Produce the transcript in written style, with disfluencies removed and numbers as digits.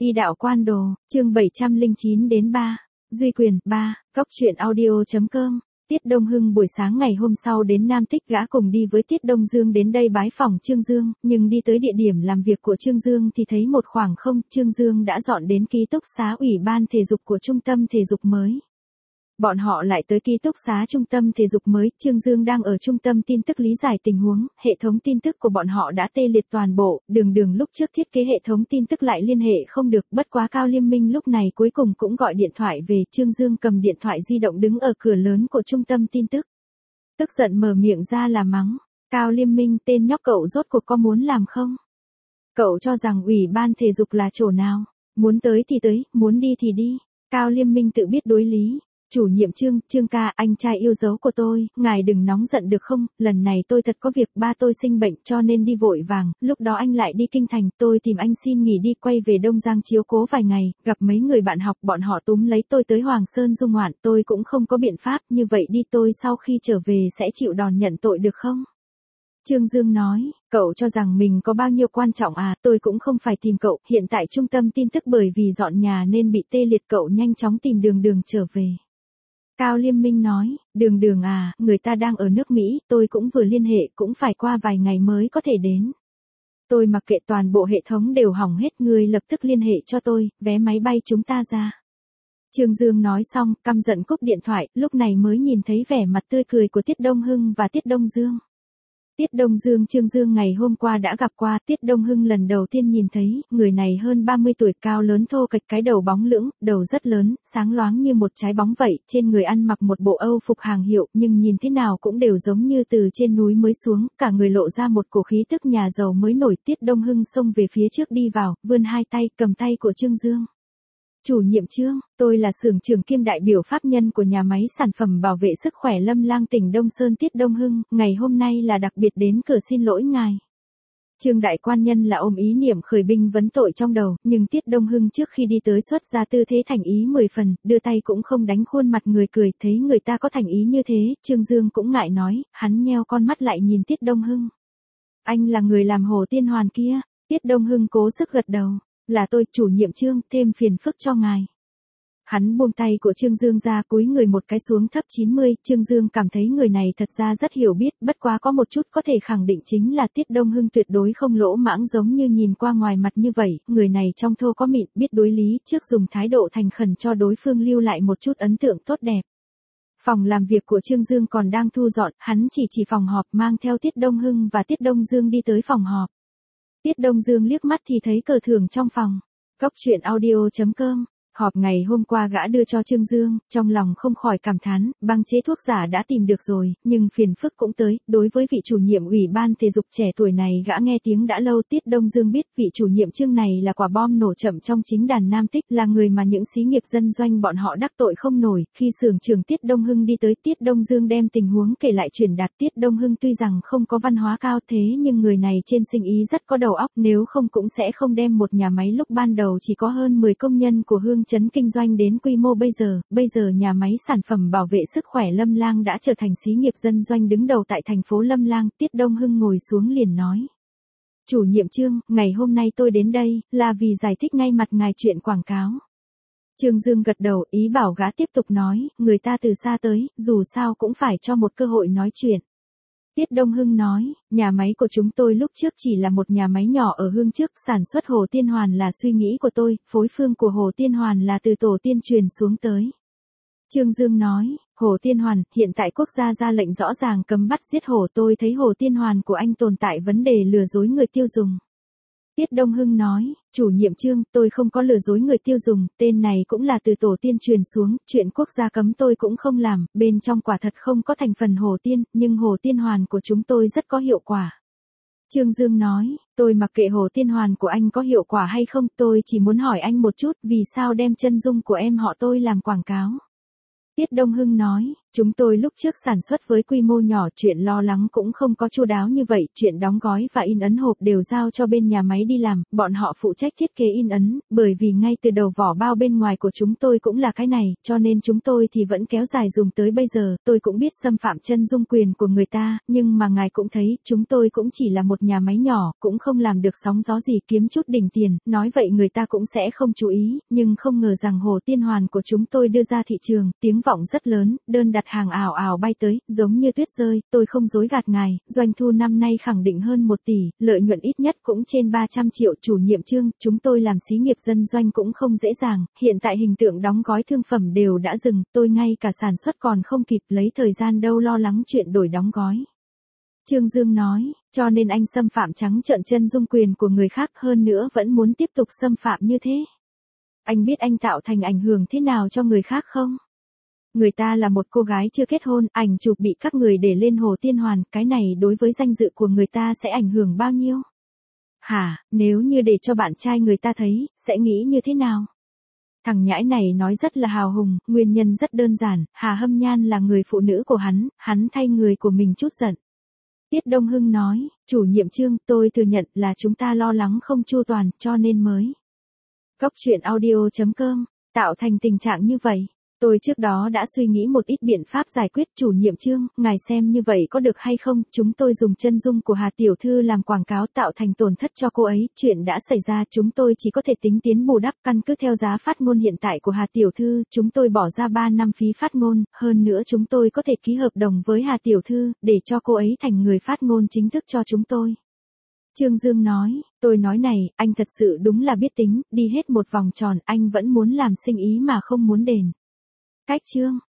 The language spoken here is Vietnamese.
Y đạo quan đồ, chương 709-3, Duy quyền, 3, Cóc truyện audio.com. Tiết Đông Hưng buổi sáng ngày hôm sau đến Nam Tích, gã cùng đi với Tiết Đông Dương đến đây bái phỏng Trương Dương, nhưng đi tới địa điểm làm việc của Trương Dương thì thấy một khoảng không, Trương Dương đã dọn đến ký túc xá ủy ban thể dục của trung tâm thể dục mới. Bọn họ lại tới ký túc xá trung tâm thể dục mới, Trương Dương đang ở trung tâm tin tức lý giải tình huống, hệ thống tin tức của bọn họ đã tê liệt toàn bộ, đường lúc trước thiết kế hệ thống tin tức lại liên hệ không được, bất quá Cao Liêm Minh lúc này cuối cùng cũng gọi điện thoại về, Trương Dương cầm điện thoại di động đứng ở cửa lớn của trung tâm tin tức. Tức giận mở miệng ra là mắng, Cao Liêm Minh, tên nhóc cậu rốt cuộc có muốn làm không? Cậu cho rằng ủy ban thể dục là chỗ nào? Muốn tới thì tới, muốn đi thì đi. Cao Liêm Minh tự biết đối lý. Chủ nhiệm Trương ca, anh trai yêu dấu của tôi, ngài đừng nóng giận được không, lần này tôi thật có việc, ba tôi sinh bệnh cho nên đi vội vàng, lúc đó anh lại đi kinh thành, tôi tìm anh xin nghỉ đi, quay về Đông Giang chiếu cố vài ngày, gặp mấy người bạn học, bọn họ túm lấy tôi tới Hoàng Sơn du ngoạn, tôi cũng không có biện pháp, như vậy đi tôi sau khi trở về sẽ chịu đòn nhận tội được không? Trương Dương nói, cậu cho rằng mình có bao nhiêu quan trọng à, tôi cũng không phải tìm cậu, hiện tại trung tâm tin tức bởi vì dọn nhà nên bị tê liệt, cậu nhanh chóng tìm đường trở về. Cao Liêm Minh nói, đường à, người ta đang ở nước Mỹ, tôi cũng vừa liên hệ, cũng phải qua vài ngày mới có thể đến. Tôi mặc kệ, toàn bộ hệ thống đều hỏng hết, người lập tức liên hệ cho tôi, vé máy bay chúng ta ra. Trương Dương nói xong, căm giận cúp điện thoại, lúc này mới nhìn thấy vẻ mặt tươi cười của Tiết Đông Hưng và Tiết Đông Dương. Tiết Đông Dương Trương Dương ngày hôm qua đã gặp qua, Tiết Đông Hưng lần đầu tiên nhìn thấy, người này hơn 30 tuổi, cao lớn thô kệch, cái đầu bóng lưỡng, đầu rất lớn, sáng loáng như một trái bóng vậy, trên người ăn mặc một bộ Âu phục hàng hiệu, nhưng nhìn thế nào cũng đều giống như từ trên núi mới xuống, cả người lộ ra một cổ khí tức nhà giàu mới nổi. Tiết Đông Hưng xông về phía trước đi vào, vươn hai tay, cầm tay của Trương Dương. Chủ nhiệm Trương, tôi là xưởng trưởng kiêm đại biểu pháp nhân của nhà máy sản phẩm bảo vệ sức khỏe Lâm Lang tỉnh Đông Sơn. Tiết Đông Hưng, ngày hôm nay là đặc biệt đến cửa xin lỗi ngài. Trương đại quan nhân là ôm ý niệm khởi binh vấn tội trong đầu, nhưng Tiết Đông Hưng trước khi đi tới xuất ra tư thế thành ý 10 phần, đưa tay cũng không đánh, khuôn mặt người cười, thấy người ta có thành ý như thế, Trương Dương cũng ngại nói, hắn nheo con mắt lại nhìn Tiết Đông Hưng. Anh là người làm Hồ Tiên Hoàn kia? Tiết Đông Hưng cố sức gật đầu. Là tôi, chủ nhiệm Trương, thêm phiền phức cho ngài. Hắn buông tay của Trương Dương ra, cúi người một cái xuống thấp 90, Trương Dương cảm thấy người này thật ra rất hiểu biết, bất quá có một chút có thể khẳng định chính là Tiết Đông Hưng tuyệt đối không lỗ mãng giống như nhìn qua ngoài mặt như vậy, người này trong thô có mịn, biết đối lý, trước dùng thái độ thành khẩn cho đối phương lưu lại một chút ấn tượng tốt đẹp. Phòng làm việc của Trương Dương còn đang thu dọn, hắn chỉ phòng họp, mang theo Tiết Đông Hưng và Tiết Đông Dương đi tới phòng họp. Tiết Đông Dương liếc mắt thì thấy cờ thưởng trong phòng. Cóc truyện audio.com. Họp ngày hôm qua gã đưa cho Trương Dương, trong lòng không khỏi cảm thán, băng chế thuốc giả đã tìm được rồi, nhưng phiền phức cũng tới, đối với vị chủ nhiệm ủy ban thể dục trẻ tuổi này gã nghe tiếng đã lâu. Tiết Đông Dương biết vị chủ nhiệm Trương này là quả bom nổ chậm trong chính đàn Nam Tích, là người mà những xí nghiệp dân doanh bọn họ đắc tội không nổi. Khi xưởng trưởng Tiết Đông Hưng đi tới, Tiết Đông Dương đem tình huống kể lại truyền đạt. Tiết Đông Hưng tuy rằng không có văn hóa cao thế nhưng người này trên sinh ý rất có đầu óc, nếu không cũng sẽ không đem một nhà máy lúc ban đầu chỉ có hơn 10 công nhân của Hương Trấn kinh doanh đến quy mô bây giờ nhà máy sản phẩm bảo vệ sức khỏe Lâm Lang đã trở thành xí nghiệp dân doanh đứng đầu tại thành phố Lâm Lang. Tiết Đông Hưng ngồi xuống liền nói. Chủ nhiệm Trương, ngày hôm nay tôi đến đây, là vì giải thích ngay mặt ngài chuyện quảng cáo. Trương Dương gật đầu, ý bảo gã tiếp tục nói, người ta từ xa tới, dù sao cũng phải cho một cơ hội nói chuyện. Tiết Đông Hưng nói, nhà máy của chúng tôi lúc trước chỉ là một nhà máy nhỏ ở Hương trước, sản xuất Hồ Tiên Hoàn là suy nghĩ của tôi, phối phương của Hồ Tiên Hoàn là từ tổ tiên truyền xuống tới. Trương Dương nói, Hồ Tiên Hoàn, hiện tại quốc gia ra lệnh rõ ràng cấm bắt giết hổ, tôi thấy Hồ Tiên Hoàn của anh tồn tại vấn đề lừa dối người tiêu dùng. Tiết Đông Hưng nói, chủ nhiệm Trương, tôi không có lừa dối người tiêu dùng, tên này cũng là từ tổ tiên truyền xuống, chuyện quốc gia cấm tôi cũng không làm, bên trong quả thật không có thành phần Hồ Tiên, nhưng Hồ Tiên Hoàn của chúng tôi rất có hiệu quả. Trương Dương nói, tôi mặc kệ Hồ Tiên Hoàn của anh có hiệu quả hay không, tôi chỉ muốn hỏi anh một chút, vì sao đem chân dung của em họ tôi làm quảng cáo? Tiết Đông Hưng nói, Chúng tôi lúc trước sản xuất với quy mô nhỏ, chuyện lo lắng cũng không có chu đáo như vậy, chuyện đóng gói và in ấn hộp đều giao cho bên nhà máy đi làm, bọn họ phụ trách thiết kế in ấn, bởi vì ngay từ đầu vỏ bao bên ngoài của chúng tôi cũng là cái này, cho nên chúng tôi thì vẫn kéo dài dùng tới bây giờ. Tôi cũng biết xâm phạm chân dung quyền của người ta, nhưng mà ngài cũng thấy, chúng tôi cũng chỉ là một nhà máy nhỏ, cũng không làm được sóng gió gì, kiếm chút đỉnh tiền, nói vậy người ta cũng sẽ không chú ý, nhưng không ngờ rằng Hồ Tiên Hoàn của chúng tôi đưa ra thị trường, tiếng vọng rất lớn, đơn đặt hàng ào ào bay tới, giống như tuyết rơi. Tôi không dối gạt ngài, doanh thu năm nay khẳng định hơn 1 tỷ, lợi nhuận ít nhất cũng trên 300 triệu. Chủ nhiệm Trương, chúng tôi làm xí nghiệp dân doanh cũng không dễ dàng, hiện tại hình tượng đóng gói thương phẩm đều đã dừng, tôi ngay cả sản xuất còn không kịp, lấy thời gian đâu lo lắng chuyện đổi đóng gói. Trương Dương nói, cho nên anh xâm phạm trắng trợn chân dung quyền của người khác, hơn nữa vẫn muốn tiếp tục xâm phạm như thế. Anh biết anh tạo thành ảnh hưởng thế nào cho người khác không? Người ta là một cô gái chưa kết hôn, ảnh chụp bị các người để lên Hồ Tiên Hoàn, cái này đối với danh dự của người ta sẽ ảnh hưởng bao nhiêu? Hả, nếu như để cho bạn trai người ta thấy, sẽ nghĩ như thế nào? Thằng nhãi này nói rất là hào hùng, nguyên nhân rất đơn giản, Hà Hâm Nhan là người phụ nữ của hắn thay người của mình chút giận. Tiết Đông Hưng nói, chủ nhiệm Trương, tôi thừa nhận là chúng ta lo lắng không chu toàn, cho nên mới. Góc truyện audio.com, tạo thành tình trạng như vậy. Tôi trước đó đã suy nghĩ một ít biện pháp giải quyết. Chủ nhiệm Trương, ngài xem như vậy có được hay không? Chúng tôi dùng chân dung của Hà tiểu thư làm quảng cáo tạo thành tổn thất cho cô ấy. Chuyện đã xảy ra, chúng tôi chỉ có thể tính tiến bù đắp, căn cứ theo giá phát ngôn hiện tại của Hà tiểu thư, chúng tôi bỏ ra 3 năm phí phát ngôn, hơn nữa chúng tôi có thể ký hợp đồng với Hà tiểu thư, để cho cô ấy thành người phát ngôn chính thức cho chúng tôi. Trương Dương nói, tôi nói này, anh thật sự đúng là biết tính, đi hết một vòng tròn, anh vẫn muốn làm sinh ý mà không muốn đền. Cách Trương,